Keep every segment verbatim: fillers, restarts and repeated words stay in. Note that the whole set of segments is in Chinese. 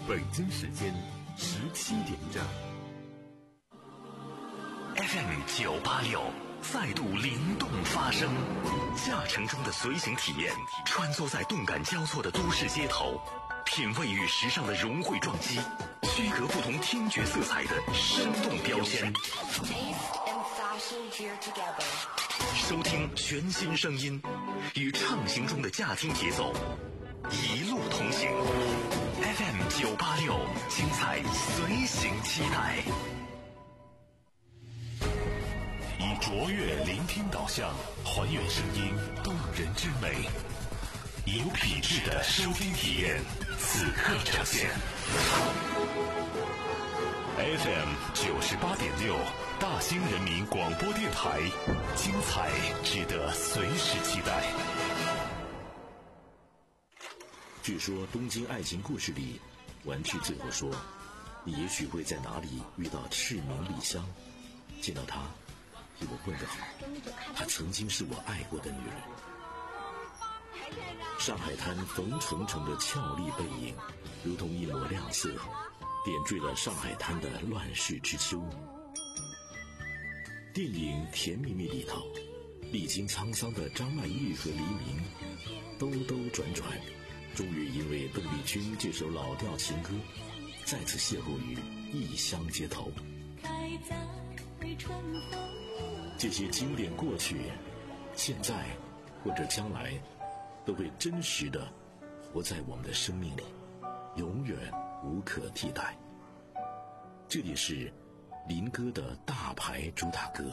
北京时间十七点整。 F M 九八六再度灵动发声，驾乘中的随行体验，穿梭在动感交错的都市街头，品味与时尚的融汇撞击，区隔不同听觉色彩的生动标签。收听全新声音，与畅行中的驾听节奏，一路同行。F M 九八六，精彩随行期待。以卓越聆听导向，还原声音动人之美，有品质的收听体验，此刻呈现。F M 九十八点六，大兴人民广播电台，精彩值得随时期待。 据说东京爱情故事里，丸治最后说，你也许会在哪里遇到赤名莉香，见到她替我问个好，她曾经是我爱过的女人。上海滩冯程程的俏丽背影，如同一抹亮色，点缀了上海滩的乱世之秋。电影《甜蜜蜜》里头，历经沧桑的张曼玉和黎明兜兜转转，终于因为邓丽君这首老调情歌，再次邂逅于异乡街头。这些经典过去，现在或者将来，都会真实的活在我们的生命里，永远无可替代。这里是林歌的大牌主打歌。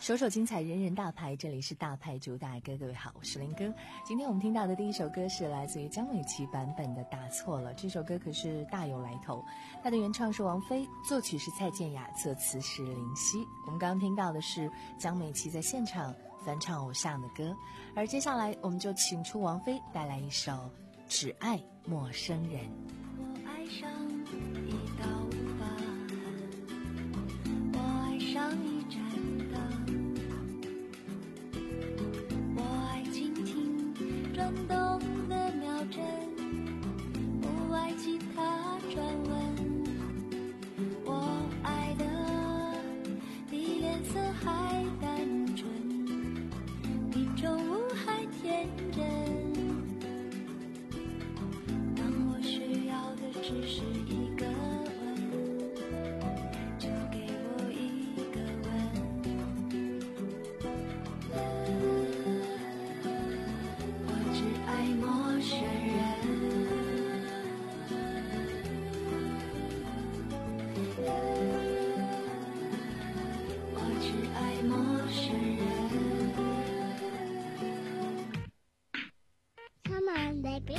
首首精彩，人人大牌，这里是大牌主打歌。各位好，我是林哥。今天我们听到的第一首歌是来自于江美琪版本的《打错了》，这首歌可是大有来头。它的原唱是王菲，作曲是蔡健雅，作词是林夕。我们刚刚听到的是江美琪在现场翻唱偶像的歌，而接下来我们就请出王菲带来一首《只爱陌生人》。 我爱上一道疤痕，我爱上一盏灯，我爱蜻蜓转动的秒针，不爱其他传闻。我爱的比脸色还单纯，比中午还天真。当我需要的只是一个吻，就给我一个吻。我只爱陌生人，我只爱陌生人。 Come on, baby.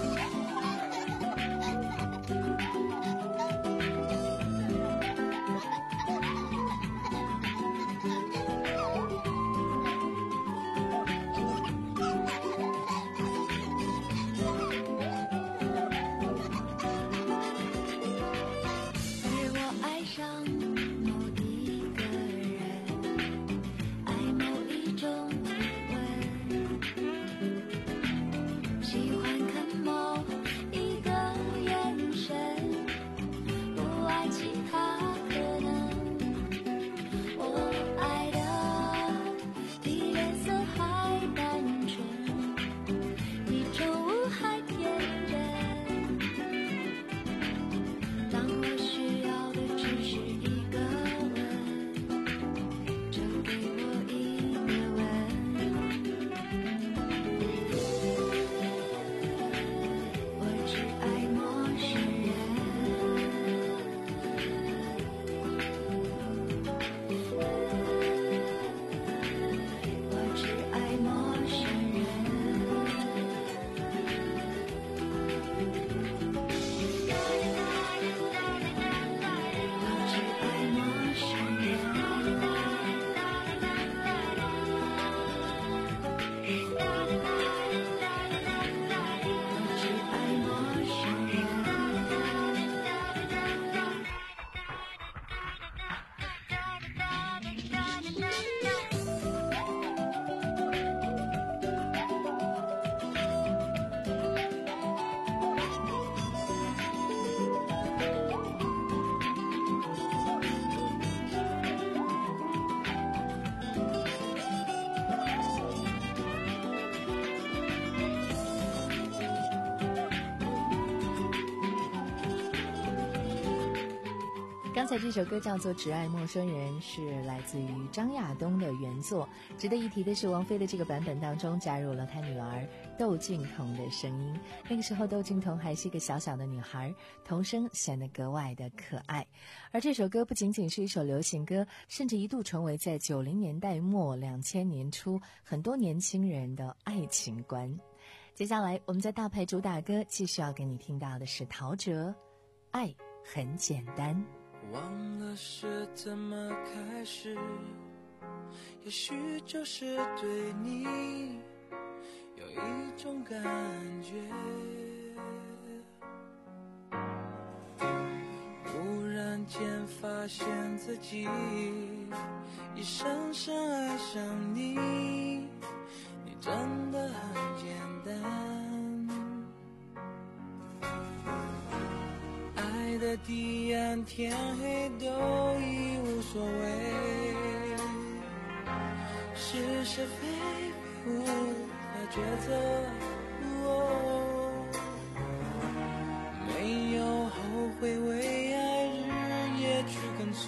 刚才这首歌叫做《只爱陌生人》，是来自于张亚东的原作。值得一提的是，王菲的这个版本当中加入了她女儿窦靖童的声音。那个时候窦靖童还是一个小小的女孩，童声显得格外的可爱。而这首歌不仅仅是一首流行歌，甚至一度成为在九零年代末两千年初很多年轻人的爱情观。接下来我们在大牌主打歌继续要给你听到的是陶喆《爱很简单》。 忘了是怎么开始，也许就是对你有一种感觉，忽然间发现自己已深深爱上你，你真的很简单，爱的彼岸天黑都已无所谓，是是非非无法抉择，哦，没有后悔，为爱日夜去跟随，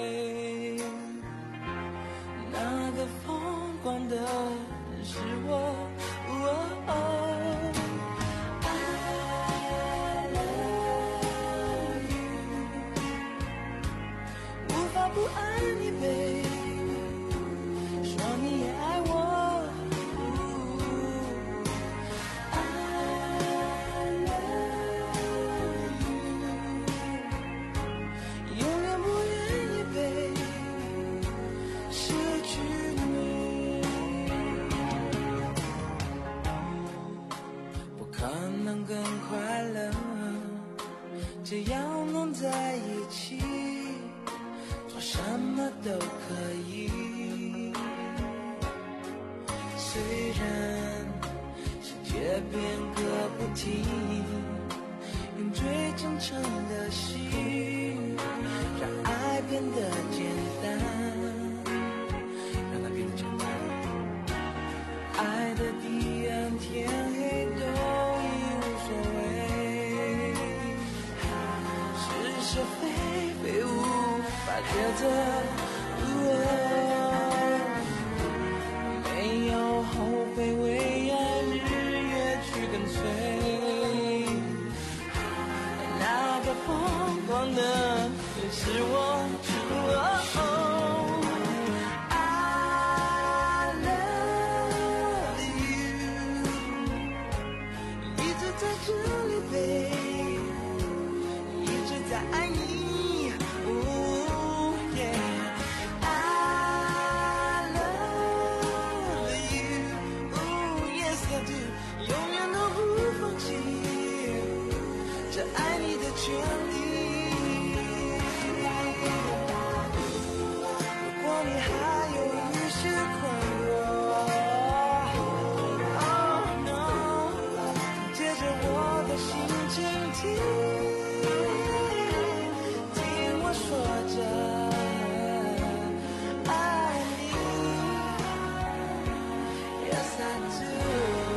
那个疯狂的人是我，哦哦不爱你 baby， 虽然世界变个不停，用最真诚的心，让爱变得简单，让它变得简单。爱的彼岸，天黑都已无所谓，是是非非无法抉择。没有后悔，为爱日夜去跟随，那个疯狂的是我。I love you， 一直在这里陪，一直在爱你。权利，如果你还有一些困惑 ，Oh no， 借着我的心倾听，听我说着爱你 ，Yes I do。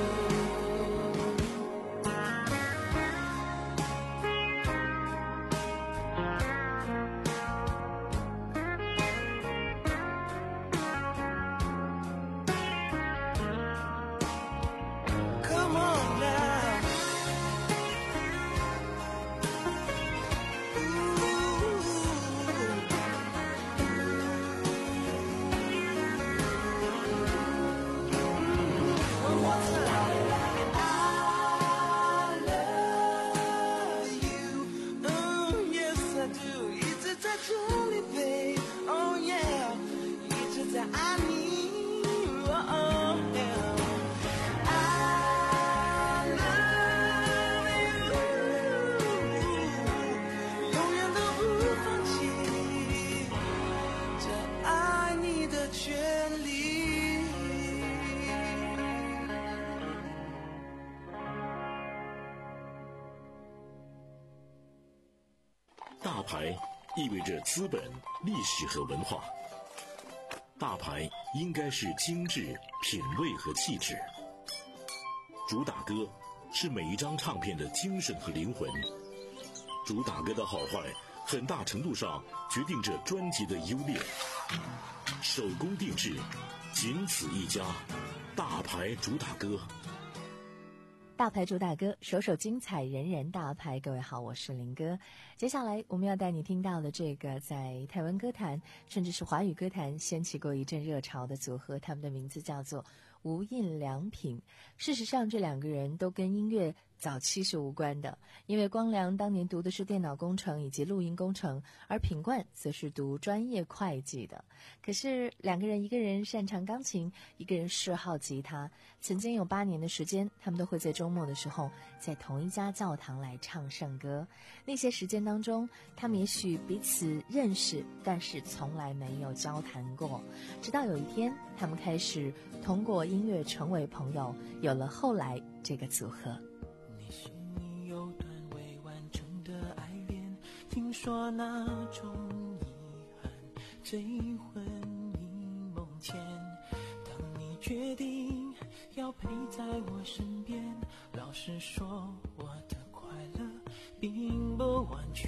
大牌意味着资本、历史和文化。大牌应该是精致、品味和气质。主打歌是每一张唱片的精神和灵魂。主打歌的好坏，很大程度上决定着专辑的优劣。手工定制，仅此一家。大牌主打歌。 大牌主打歌，首首精彩，人人大牌。各位好，我是林哥。接下来我们要带你听到的这个在台湾歌坛甚至是华语歌坛掀起过一阵热潮的组合，他们的名字叫做无印良品。事实上这两个人都跟音乐早期是无关的，因为光良当年读的是电脑工程以及录音工程，而品冠则是读专业会计的。可是两个人，一个人擅长钢琴，一个人嗜好吉他，曾经有八年的时间，他们都会在周末的时候在同一家教堂来唱圣歌。那些时间当中，他们也许彼此认识，但是从来没有交谈过。直到有一天，他们开始通过音乐成为朋友，有了后来这个组合。 你是你有段未完成的爱恋，听说那种遗憾追魂萦梦牵。当你决定要陪在我身边，老实说我的快乐并不完全。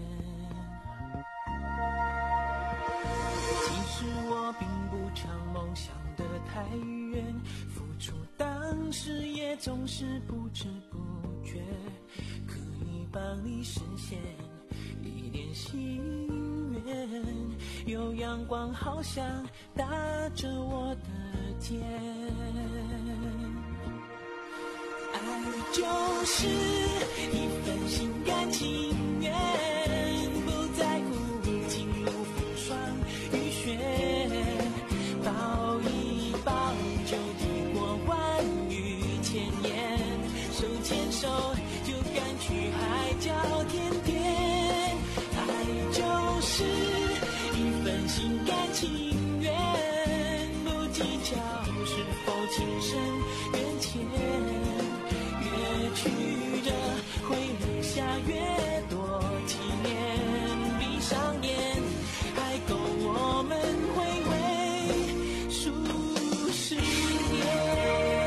其实我并不常梦想得太远，付出当时也总是不知不觉，可以帮你实现一点心愿。有阳光好像打着我的肩，爱就是一份心甘情愿，不在乎进入风霜雨雪，抱一抱就抵过万语千言，手牵手就赶去海角天边。爱就是一份心甘情愿，不计较是否情深缘浅，越曲折会留下越多纪念，闭上眼还够我们回味数十年。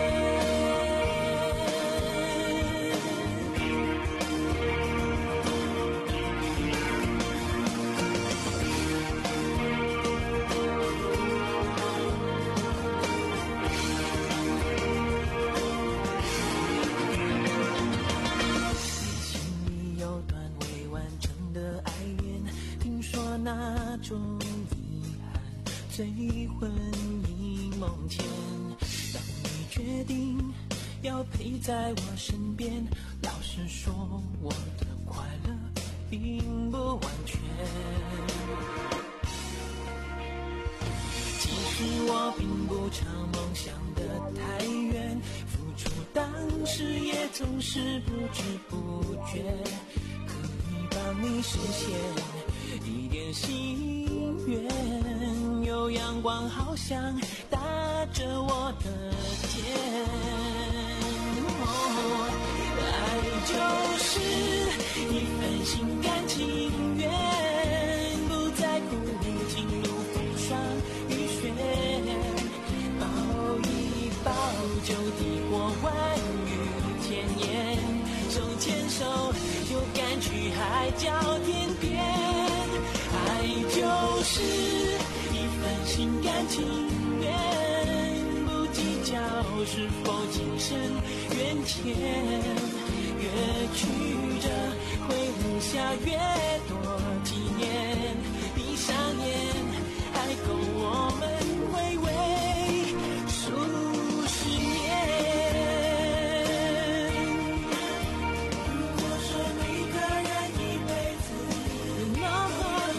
那种遗憾最昏迷梦前，当你决定要陪在我身边，老实说我的快乐并不完全。其实我并不常梦想得太远，付出当时也总是不知不觉，可以帮你实现一点心愿，有阳光好像打着我的肩、哦、爱就是一份心甘情愿，不在乎经路风霜雨雪，抱一抱就抵过万语千言，手牵手就赶去海角天边，爱就是一份心甘情愿，不计较是否情深缘浅，越曲折会留下越多纪念，闭上眼还够我们回味数十年。如果说每个人一辈子那么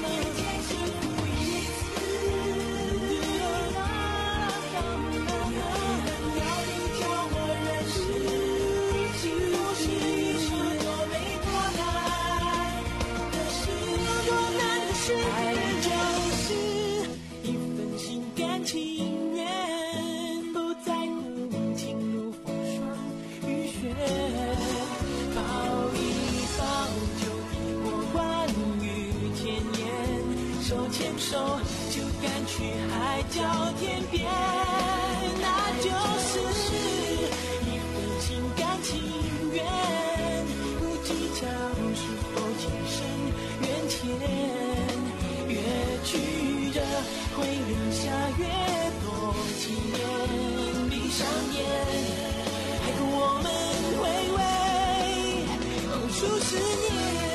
爱就是一份心甘情愿，不在乎情路风霜雨雪，抱一抱就抵过万语千言，手牵手就赶去海角天边，那就是一份心甘情愿，不计较是否情深缘浅，越曲折会留下越多纪念，闭上眼还够我们回味数十年。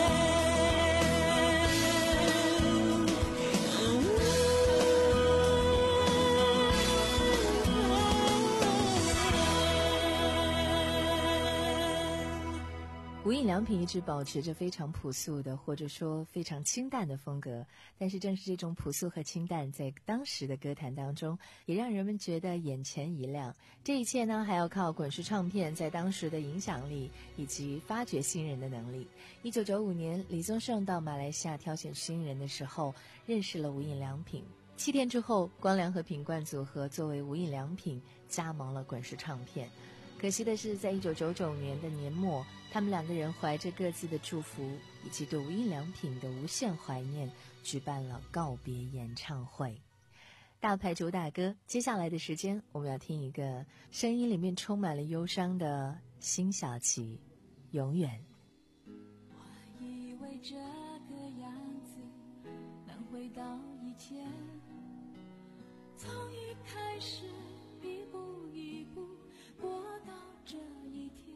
无印良品一直保持着非常朴素的，或者说非常清淡的风格，但是正是这种朴素和清淡，在当时的歌坛当中，也让人们觉得眼前一亮。这一切呢，还要靠滚石唱片在当时的影响力以及发掘新人的能力。一九九五年，李宗盛到马来西亚挑选新人的时候，认识了无印良品。七天之后，光良和品冠组合作为无印良品加盟了滚石唱片。可惜的是，在一九九九年的年末，他们两个人怀着各自的祝福以及对无印良品的无限怀念，举办了告别演唱会。大牌主打歌，接下来的时间我们要听一个声音里面充满了忧伤的辛晓琪，永远。 我以为这个样子能回到以前，从一开始一步一步过到这一天，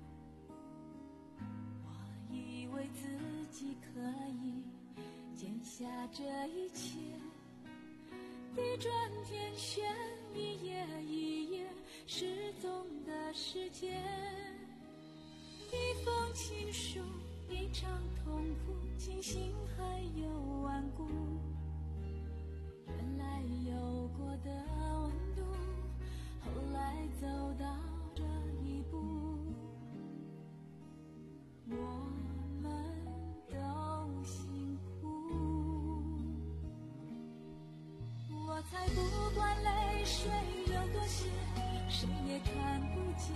我以为自己可以捡下这一切，地转天旋，一页一页失踪的时间，一封情书，一场痛苦，庆幸还有顽固，原来有过的温度，后来走到这一步，我们都辛苦，我才不管泪水有多咸，谁也看不见。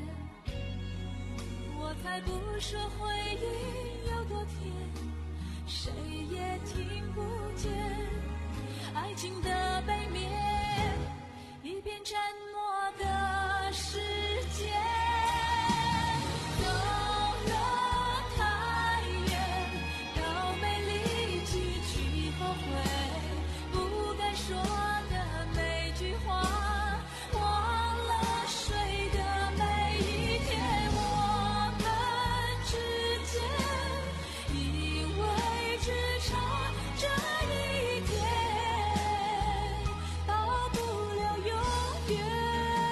我才不说回忆有多甜，谁也听不见。爱情的背面，一片沉默的世界。走了太远，到没力气去后悔，不该说的每句话，忘了睡的每一天。我们之间以为只差这一天，到不了永远。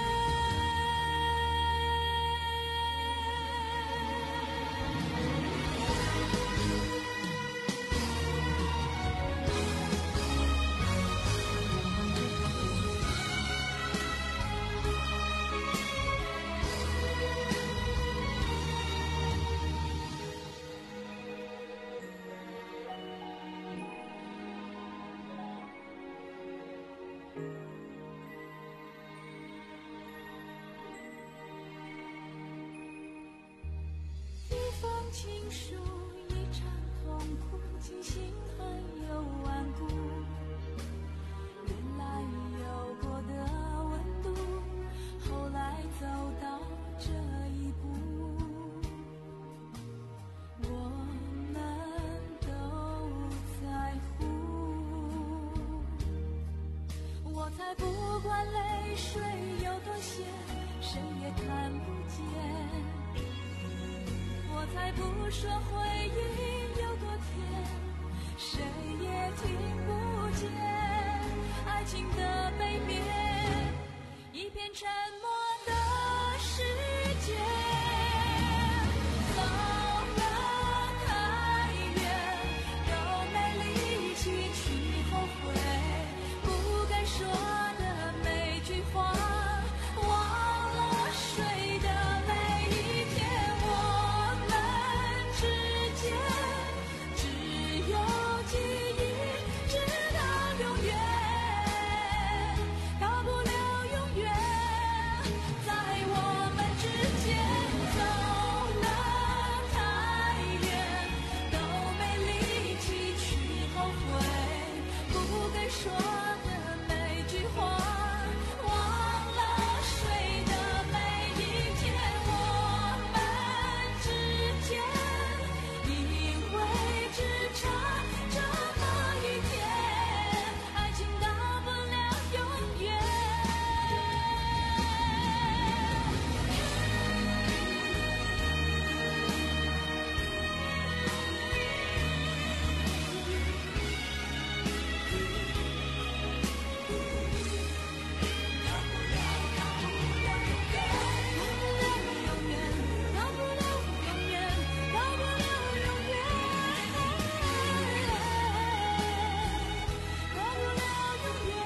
一封情书，一场痛苦，惊醒还有顽固。原来有过的温度，后来走到这一步，我们都在乎。我才不管泪水有多咸，谁也看不见。我才不说回忆有多甜，谁也听不见。爱情的背面，一片沉默的世界。走了太远，都没力气去后悔，不该说的每句话，忘了睡的每一天。我们之间只有记忆，直到永远，到不了永远。在我们之间走了太远，都没力气去后悔，不该说的每句话，忘了睡的每一天。我们之间以为只差这么一天，爱情到不了永远。到不了永远，到不了永远，到不了永远。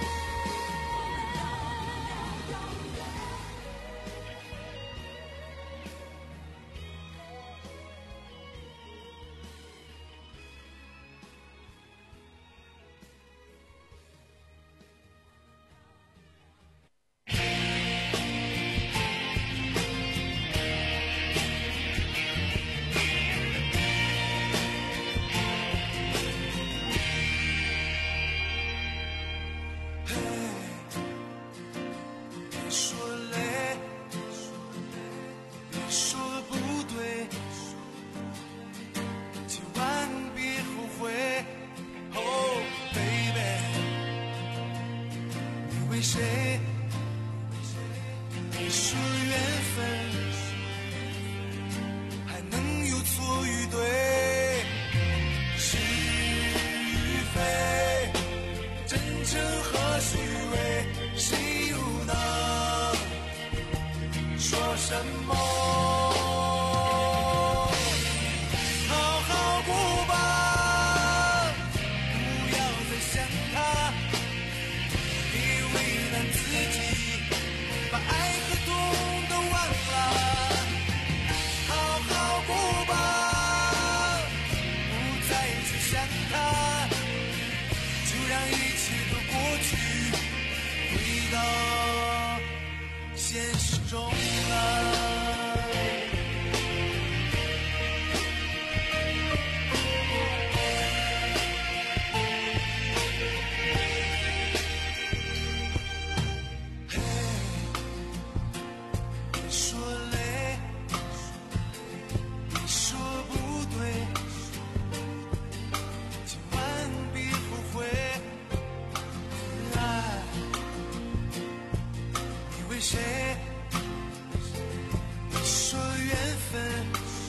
别说累，别说不对，千万别后悔。Oh baby，你为谁？你说缘分还能有错与对，是与非，真诚和虚伪，谁又能说什么？好好过吧，不要再想他，别为难自己，把爱和痛都忘了。 谁？你说缘分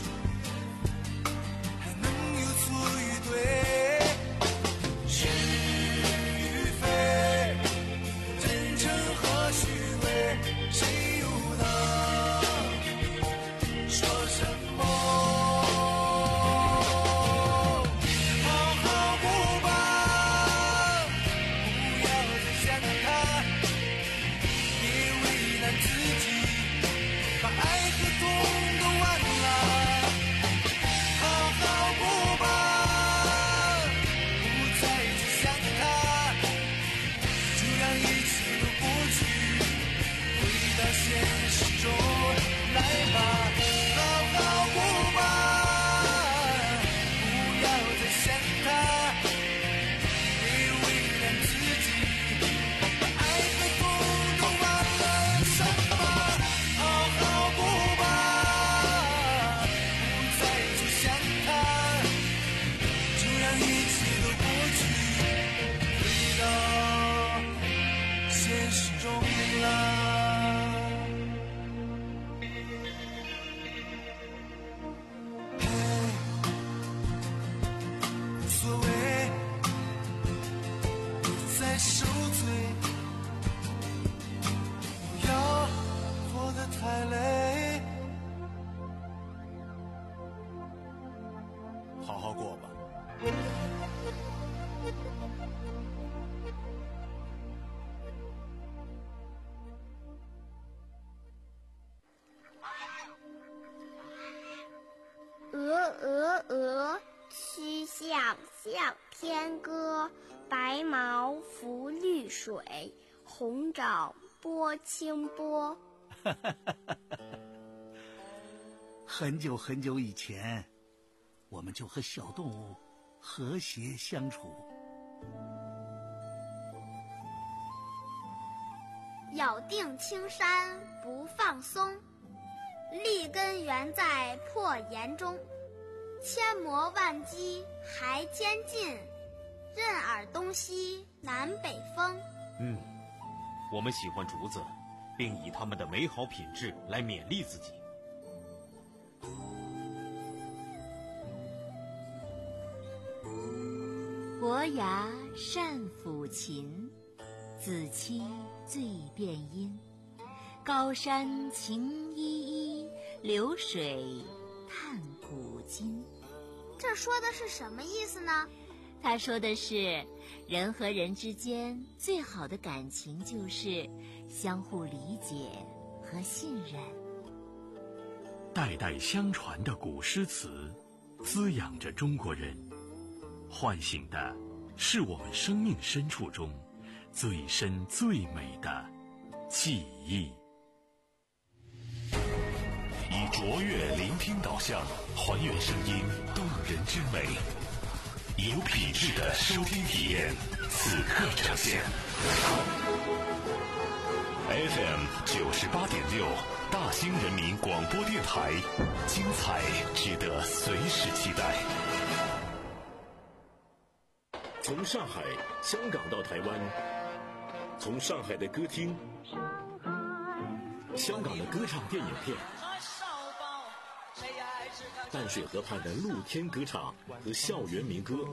还能有错与对？是与非，真诚和虚伪，谁又能说什么？好好过吧，不要再想他，别为难自己，把爱和痛都忘了。好好过吧，不再去想他，就让一切都过去，回到现实中来吧。好好过吧，不要再想他，别为难自己，把爱和痛都忘了伤疤。好好过吧，不再去想他，就让一切都过去，回到现实中来。嘿，无所谓，不再受罪，不要活得太累。好好过吧。 鹅鹅鹅，曲项向天歌。白毛浮绿水，红掌拨清波。 很久很久以前，我们就和小动物和谐相处。 咬定青山不放松，立根原在破岩中。千磨万击还坚劲，任尔东西南北风。 嗯，我们喜欢竹子，并以它们的美好品质来勉励自己。 伯牙善抚琴，子期最辨音。高山晴依依，流水叹古今。 这说的是什么意思呢？ 他说的是，人和人之间最好的感情就是相互理解和信任。 代代相传的古诗词，滋养着中国人，唤醒的是我们生命深处中最深最美的记忆。以卓越聆听导向，还原声音动人之美，有品质的收听体验，此刻呈现。F M 九十八点六，大兴人民广播电台，精彩值得随时期待。 从上海、香港到台湾，从上海的歌厅、香港的歌唱电影片，淡水河畔的露天歌唱和校园民歌，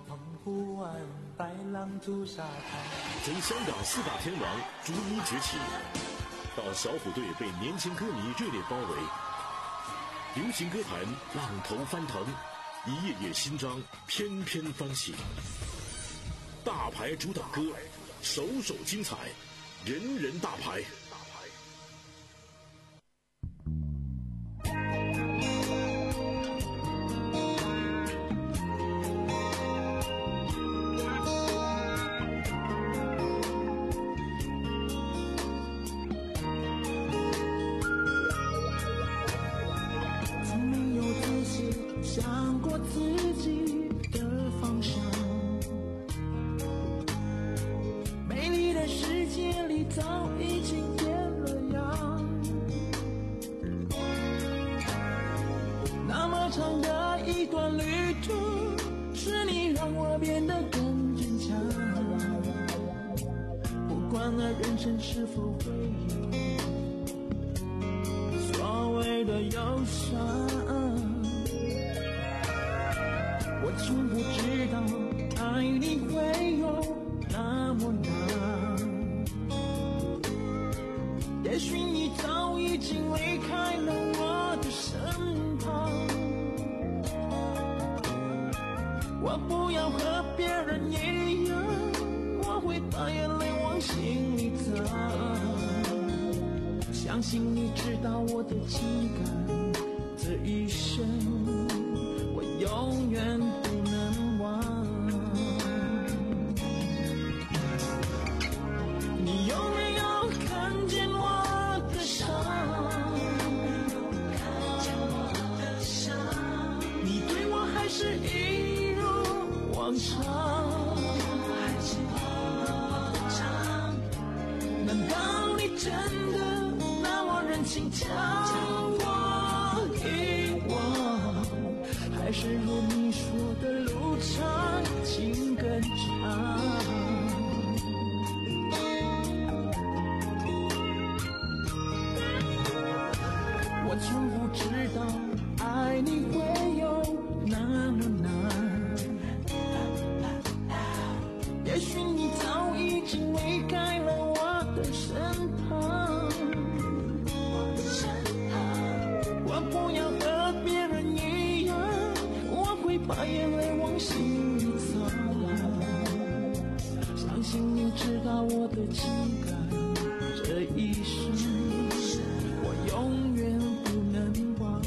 从香港四大天王逐一崛起，到小虎队被年轻歌迷热烈包围，流行歌坛浪头翻腾，一页页新章翩翩翻起。大牌主打歌，首首精彩，人人大牌。 从没有仔细想过自己的方向，美丽的世界里早已经变了样。那么长的一段旅途，是你让我变得更坚强。不管那人生是否会有伤。我从不知道爱你会有那么难，也许你早已经离开了我的身旁。我不要和别人一样，我会把眼泪往心里藏。相信你知道我的情感，这一生我永远不能忘。你有没有看见我的伤？你对我还是一如往常？难道你真的那么忍心将我遗忘？还是如你说的路长情更长？我从不知道爱你会有那么难，也许你早已经离开了我的身旁。我不要和别人一样，我会把眼泪往心里藏。相信你知道我的情感，这一生我永远不能忘。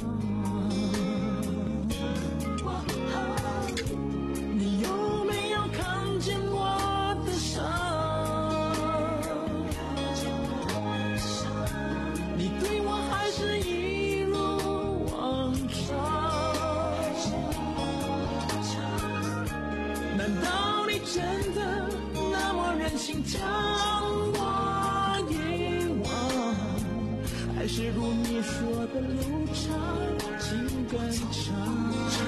你有没有看见我的伤？你对我还是一如往常？难道你真的那么忍心将我遗忘？还是如你说的路长情更长？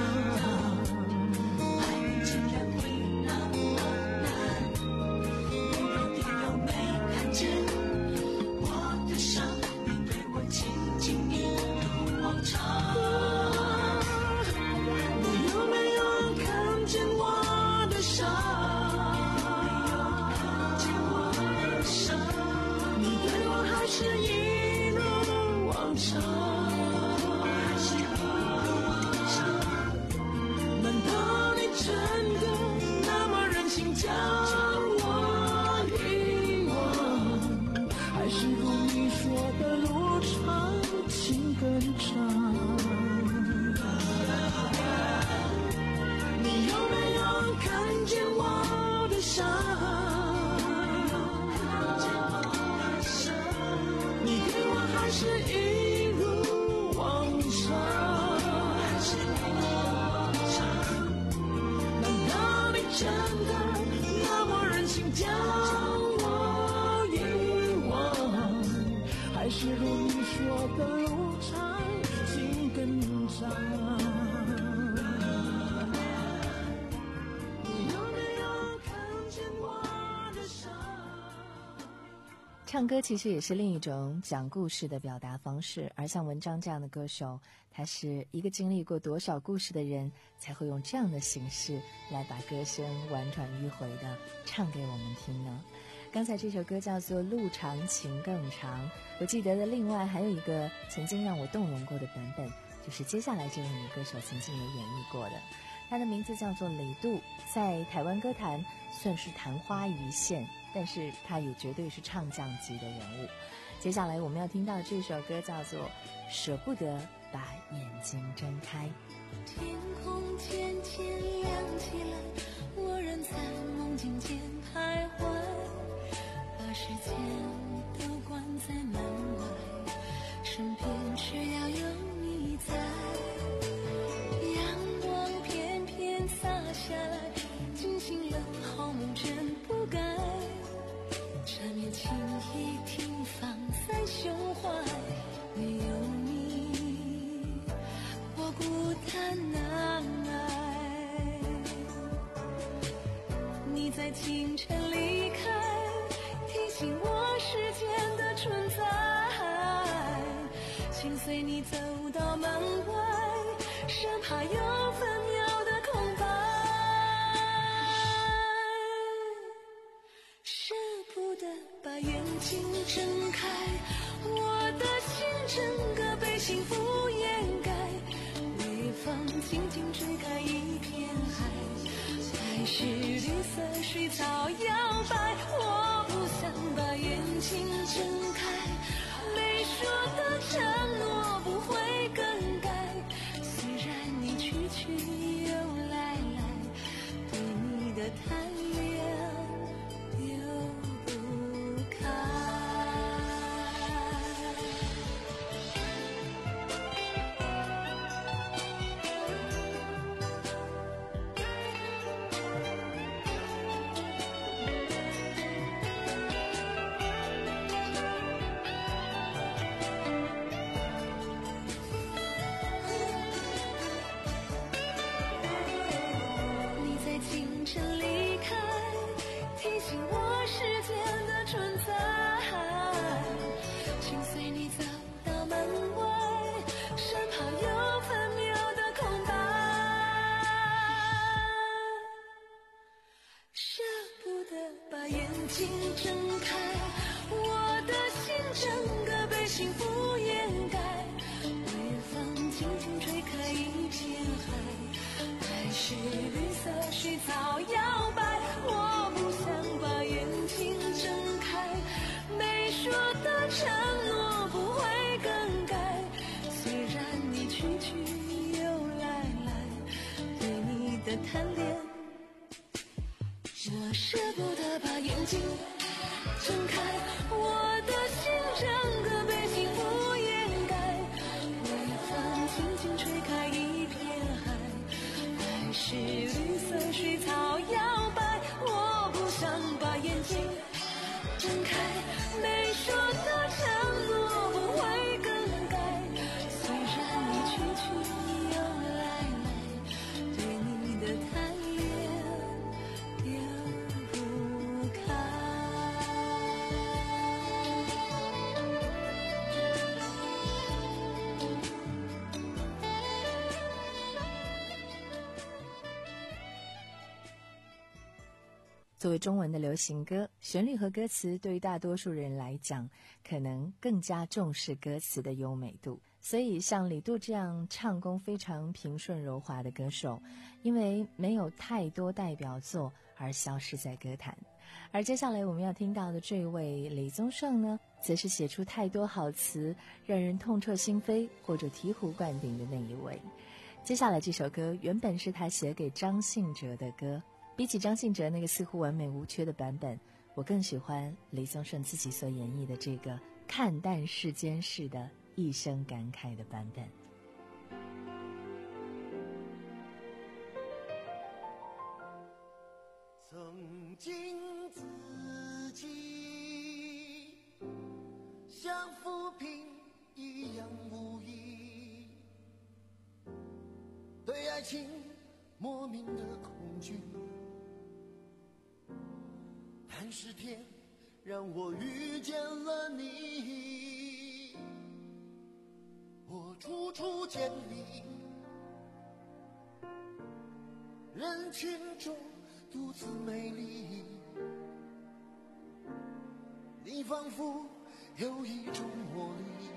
唱歌其实也是另一种讲故事的表达方式，而像文章这样的歌手，他是一个经历过多少故事的人，才会用这样的形式来把歌声婉转迂回的唱给我们听呢？刚才这首歌叫做《路长情更长》，我记得的另外还有一个曾经让我动容过的版本，就是接下来这位女歌手曾经也演绎过的，她的名字叫做李杜，在台湾歌坛算是昙花一现，但是她也绝对是唱将级的人物。接下来我们要听到的这首歌叫做《舍不得把眼睛睁开》。 天空渐渐亮起来，我仍在梦境间徘徊，把时间都关在门外，身边只要有你在。阳光片片洒下来，惊醒了好梦真不该，缠绵情意停放在胸怀，没有你我孤单难挨。你在清晨离开，提醒我时间的存在， 请随你走到门外，生怕有分秒的空白。舍不得把眼睛睁开，我的心整个被幸福掩盖。微风轻轻吹开一片海，海是绿色，水草摇摆。我不想把眼睛睁开，没说的承诺不会更改。虽然你去去又来来，对你的贪恋丢不开。你在清晨离开，提醒我时间的存在。请随你走到门外，生怕有分秒的空白。舍不得把眼睛睁开，我的心整个被幸福掩盖。微风轻轻吹开一片海，海是绿色，水草摇摆。我不想把眼睛睁开，没说的承诺不会更改。虽然你去去又来来，对你的贪恋，我舍不得把眼睛睁开，我的心整个被幸福掩盖。微风轻轻吹开一片海，海是绿色，水草摇摆。我不想把眼睛睁开，没说的承诺不会更改。虽然你去去又来来，对你的贪恋丢不开。 作为中文的流行歌，旋律和歌词对于大多数人来讲，可能更加重视歌词的优美度。所以像李杜这样唱功非常平顺柔滑的歌手，因为没有太多代表作而消失在歌坛。而接下来我们要听到的这位李宗盛呢，则是写出太多好词让人痛彻心扉或者醍醐灌顶的那一位。接下来这首歌原本是他写给张信哲的歌，比起张信哲那个似乎完美无缺的版本，我更喜欢李宗盛自己所演绎的这个看淡世间事的一生感慨的版本。 曾经自己像浮萍一样无依，对爱情莫名的恐惧，但是天让我遇见了你，我处处见你，人群中独自美丽，你仿佛有一种魔力，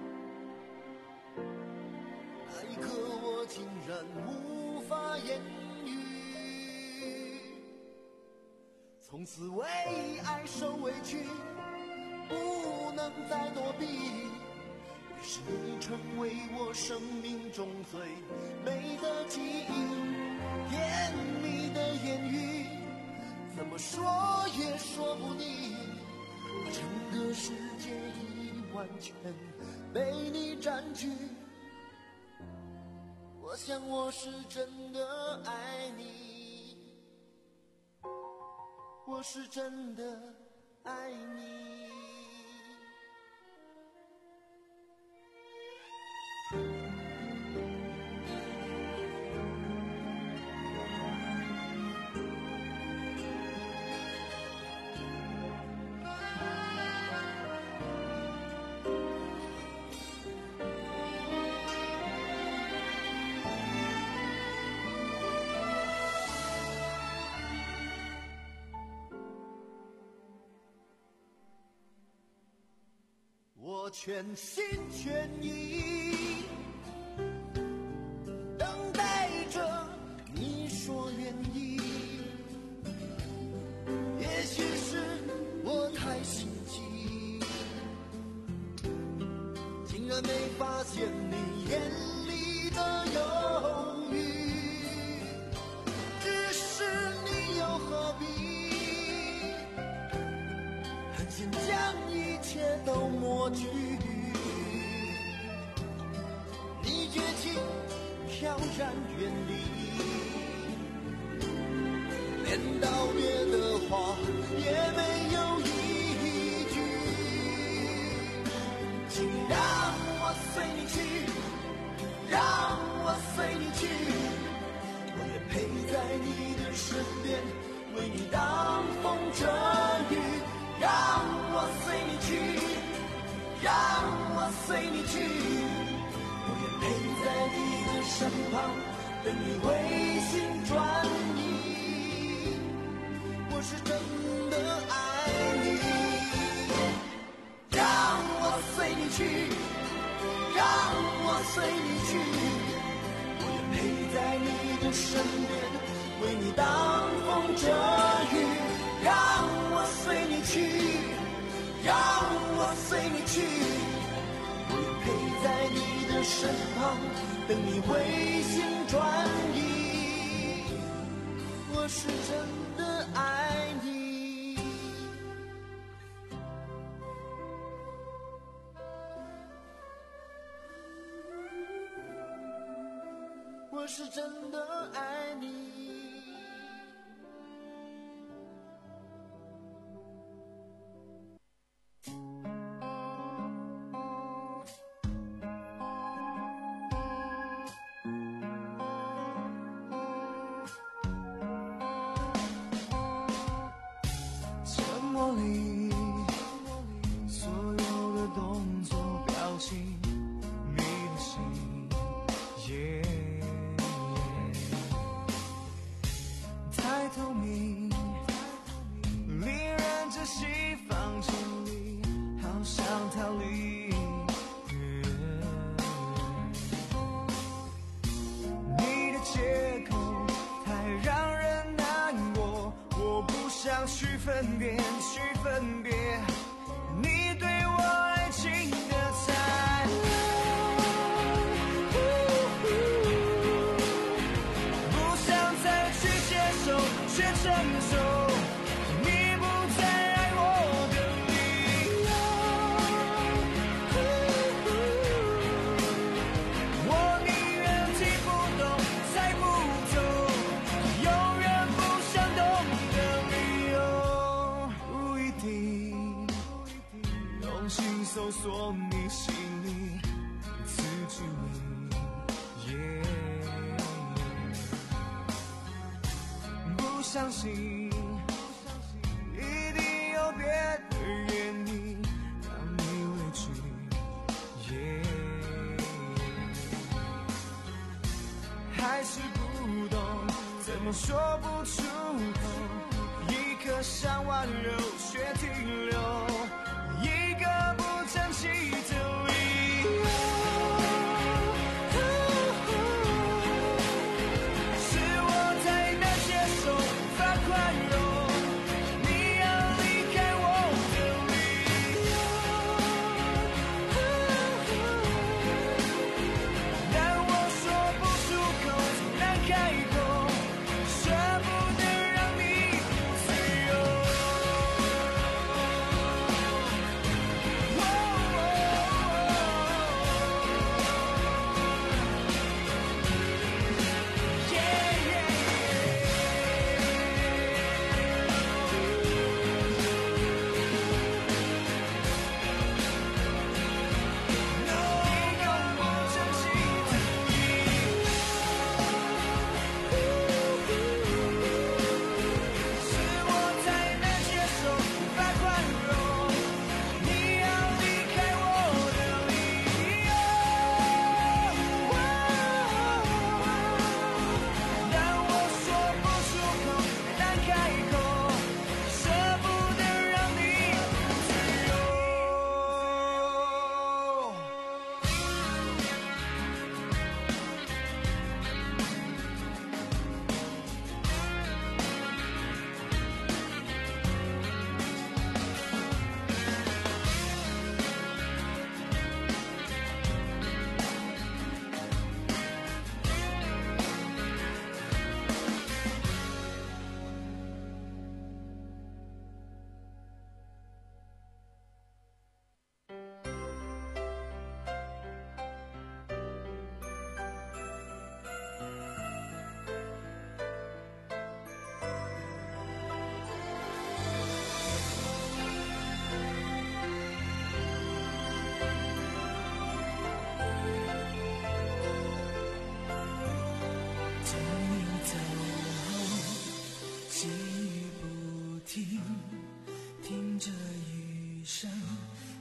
那一刻我竟然无法言语，从此为爱受委屈，不能再躲避，于是你成为我生命中最美的记忆。甜蜜的言语怎么说也说不腻，整个世界已完全被你占据，我想我是真的爱你，我是真的爱你。 我全心全意等待着你说愿意。也许是我太心急，竟然没发现你眼里的犹豫。只是你又何必狠心将一切都抹去？你绝情飘然远离，连道别的话也没有一句。请让我随你去，让我随你去，我愿陪在你的身边，为你挡风遮雨。让我随你去，让我随你去，我愿陪在你的身旁，等你回心转意。我是真的爱你。让我随你去，让我随你去，我愿陪在你的身边，为你挡风遮雨。让我随你去，让我随你去，我愿陪在你的身旁，等你回心转意。我是真的爱你。我是真的爱你。 去分辨，去分别你对我爱情的残忍，不想再去接受，却承受你不再爱我的理由。我宁愿听不懂，猜不透，永远不想懂的理由。不一定用心搜索你心里字句里， yeah、不相信一定有别的原因让你委屈， yeah、还是不懂怎么说不出口，一颗想挽留却停留，一个不争气的理由。是我太难接受，发宽容你要离开我的理由，但我说不出口，难开口，舍不得让你自由。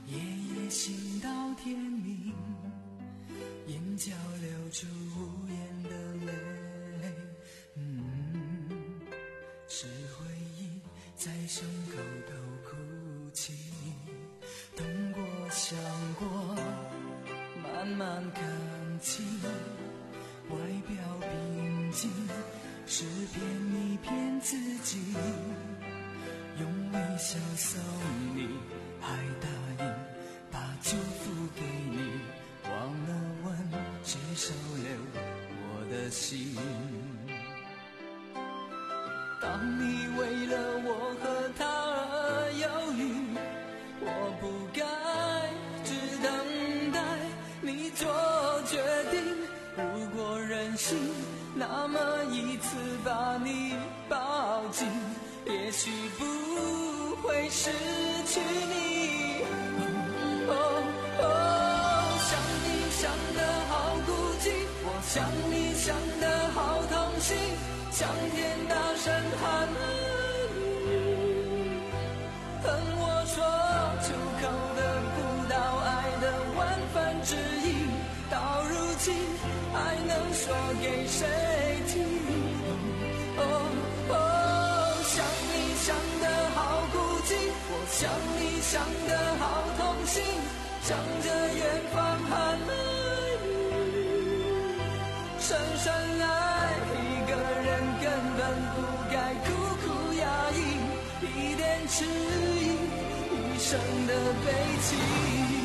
夜夜醒到天明，眼角流出无言的泪。嗯，是回忆在胸口头哭泣，痛过想过，慢慢看清，外表平静，是骗你骗自己，用微笑送你，还答应把祝福给你，忘了问谁收留我的心。当你为了我和他而犹豫，我不该只等待你做决定。如果任性，那么一次把你抱紧，也许不会失去你。哦哦哦，想你想得好孤寂，我想你想得好痛心，向天大声喊爱你，恨我说出口得不到爱的万分之一，到如今还能说给谁听？哦哦，想你想得好孤寂，我想你想得好痛心，向着远方喊爱你，深深爱一个人根本不该苦苦压抑，一点迟疑，一生的悲戚。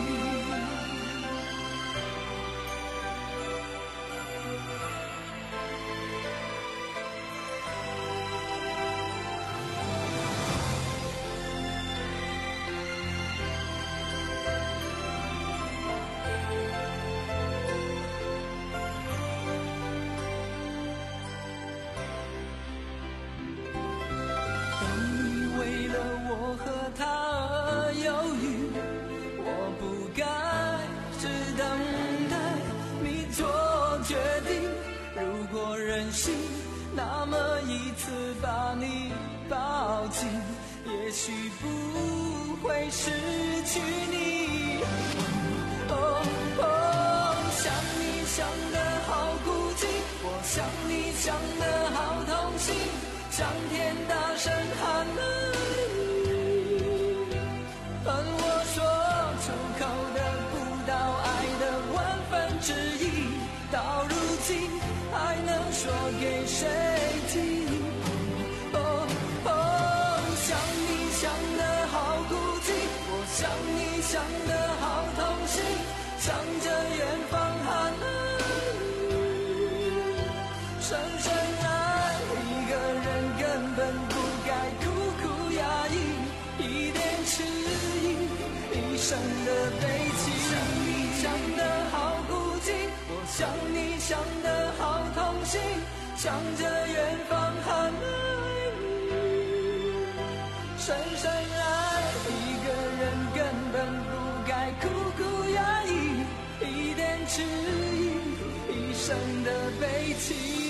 那么一次把你抱紧，也许不会失去你。哦哦，想你想得好孤寂，我想你想得好痛心，向天大声喊爱你，恨我说出口得不到爱的万分之一，到如今还能说给谁听？哦哦，想你想得好孤寂，我想你想得好痛心，向着远方喊爱你，深深爱一个人根本不该苦苦压抑，一点迟疑，一生的悲戚。想你想得好孤寂，我想你想得好痛心，向着远方喊爱你，深深爱一个人根本不该苦苦压抑，一点迟疑，一生的悲戚。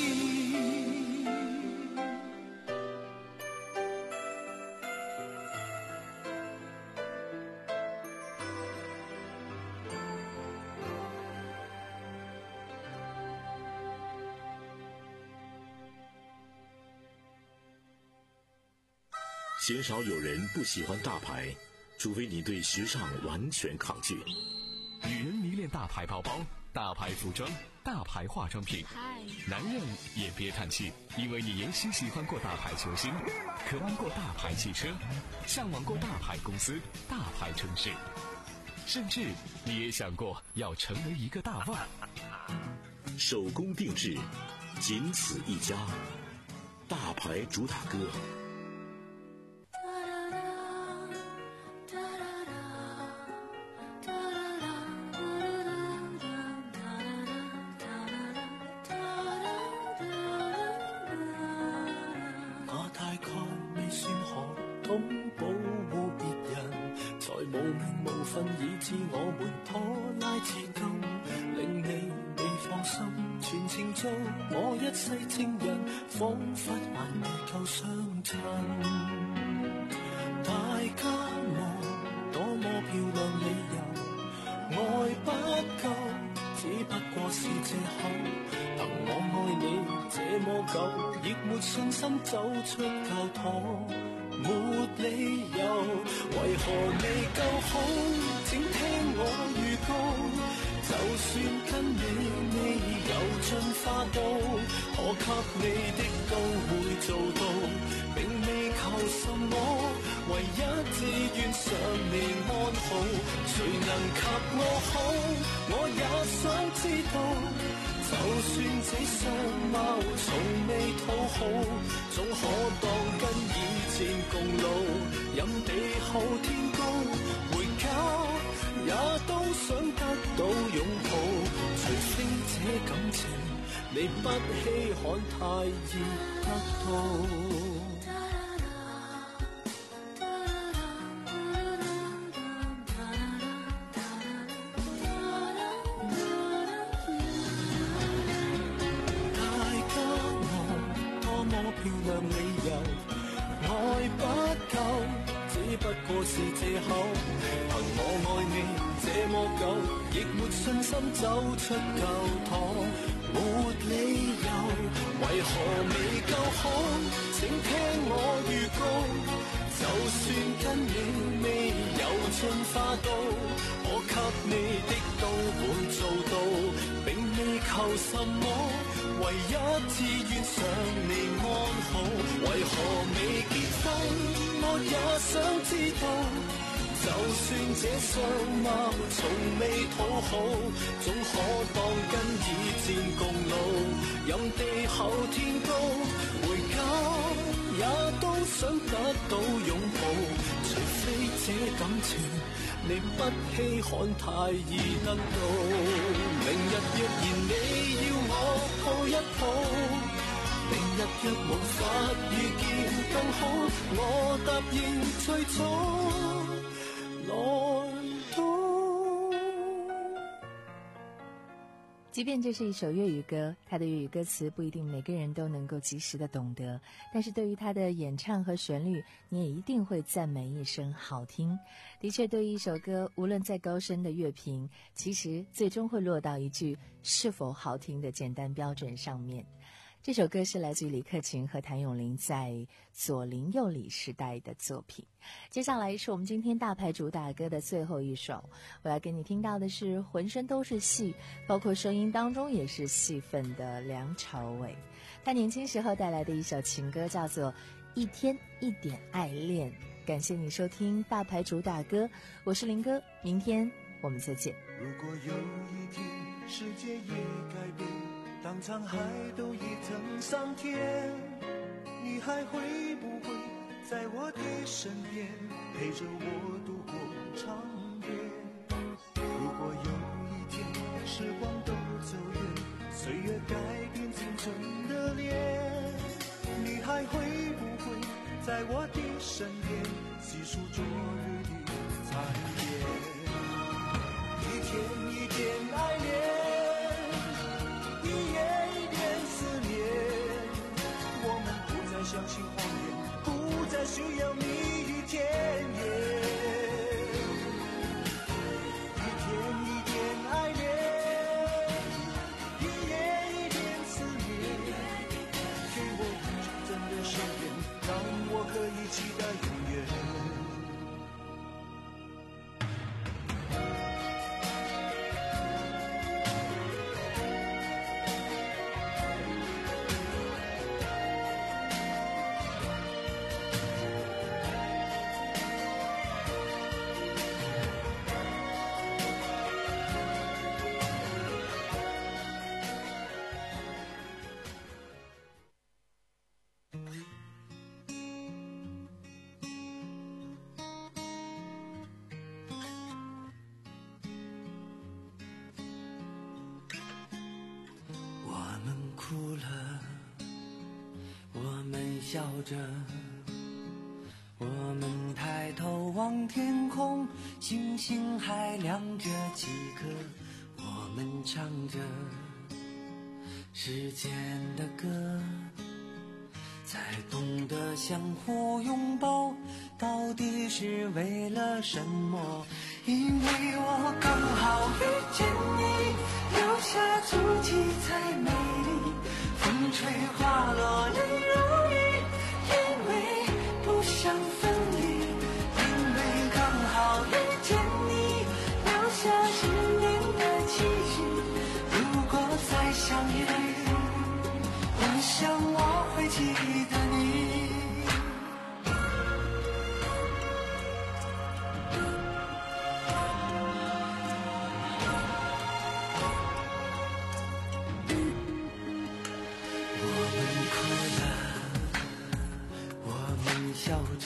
鲜少有人不喜欢大牌，除非你对时尚完全抗拒。 女人迷恋大牌包包、大牌服装、大牌化妆品，男人也别叹气，因为你也许喜欢过大牌球星，渴望过大牌汽车，向往过大牌公司、大牌城市，甚至你也想过要成为一个大腕。 手工定制，仅此一家，大牌主打歌。 以致我們拖拉至今，令你未放心，全程做我一世情人，彷彿還未夠相襯。大家望多麼漂亮理由，愛不夠，只不過是借口。憑我愛你這麼久，亦沒信心走出教堂，沒理由，為何未夠好？請聽我預告，就算跟你未有進化到，可給你的都會做到，並未求什麼，唯一只願想你安好。誰能及我好？我也想知道。就算這相貌從未討好，總可當跟以前共老，任地厚天高，回家也都想得到擁抱。除非這感情你不稀罕，太易得到。漂亮理由，愛不夠，只不過是借口。憑我愛你這麼久，亦沒信心走出教堂，沒理由，為何未夠好？請聽我預告，就算跟你未有進化到，我給你的都會做到，並未求什麼。唯一只願想你安好，為何未結婚？我也想知道。就算這相貌從未討好，總可當跟以前共老，任地厚天高，回家也都想得到擁抱。除非這感情你不稀罕，太易得到。明日若然你要我抱一抱，明日若無法遇見更好，我答應最早來到。 即便这是一首粵語歌，它的粵語歌詞不一定每個人都能夠及時的懂得，但是對於它的演唱和旋律，你也一定會讚美一聲好聽。的確，對於一首歌，無論再高深的樂評，其實最終會落到一句是否好聽的簡單標準上面。這首歌是來自於李克勤和譚詠麟在左鄰右里時代的作品。接下來是我們今天大牌主打歌的最後一首，我要給你聽到的是渾身都是戲，包括聲音當中也是戲份的梁朝偉。他年輕時候帶來的一首情歌叫做《一天一點愛戀》。感謝你收聽大牌主打歌，我是林哥，明天我們再見。 如果有一天世界也改變，當滄海都已騰上天，你還會不會在我的身邊陪着我度過長夜？如果有一天時光都走遠，歲月改變青春的臉，你還會不會在我的身邊細數昨日的殘煙？一天一點愛戀，相信謊言，不再需要蜜語甜言。一天一點愛戀，一夜一點思念，給我一真的誓言，讓我可以期待永遠。哭了，我們笑着，我們抬頭望天空，星星還亮着幾顆，我們唱着時間的歌， 才懂得相互拥抱，到底是为了什么？因为我刚好遇见你，留下足迹才美丽，风吹花落泪如雨，因为不想分离，因为刚好遇见你，留下十年的期许，如果再相遇，我想我会记得你。笑着，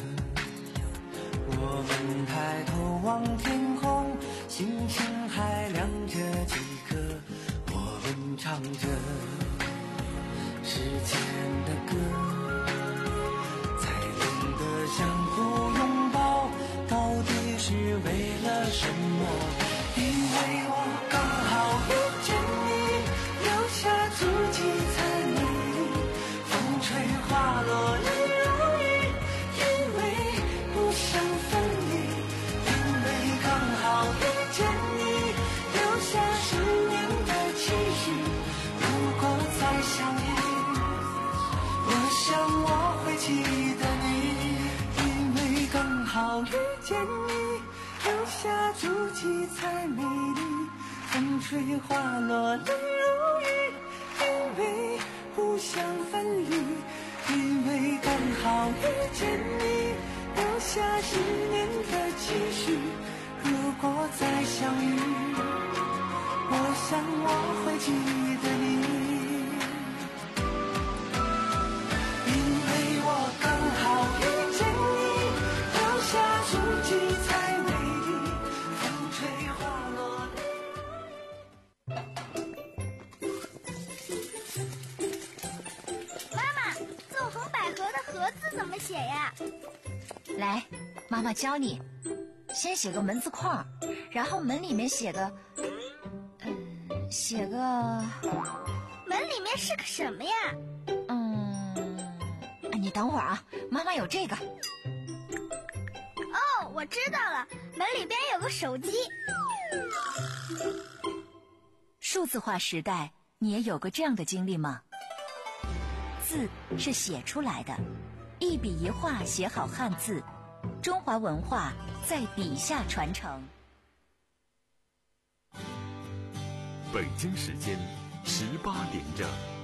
我们抬头望天空，星星还亮着几颗，我们唱着时间的歌，才懂得相互拥抱，到底是为了什么？因为我刚好遇见你，留下足迹才美丽，风吹花落泪如雨，因为不想分离，因为刚好遇见你，留下十年的期许，如果再相遇，我想我会记得你，因为刚好遇见你，留下足迹才美丽，风吹花落泪如雨，因为不想分离，因为刚好遇见你，留下十年的期许，如果再相遇，我想我会记得你。因为我刚好遇见你，留下足迹才美丽，风吹花落妈妈，纵横捭阖的阖字怎么写呀？ 来，妈妈教你，先写个门字框，然后门里面写个，嗯，写个， 门里面是个什么呀？ 嗯，你等会儿啊，妈妈有这个。 哦，我知道了，门里边有个手机。 数字化时代，你也有过这样的经历吗？字是写出来的，一笔一画写好汉字，中华文化在笔下传承。 北京时间十八点整。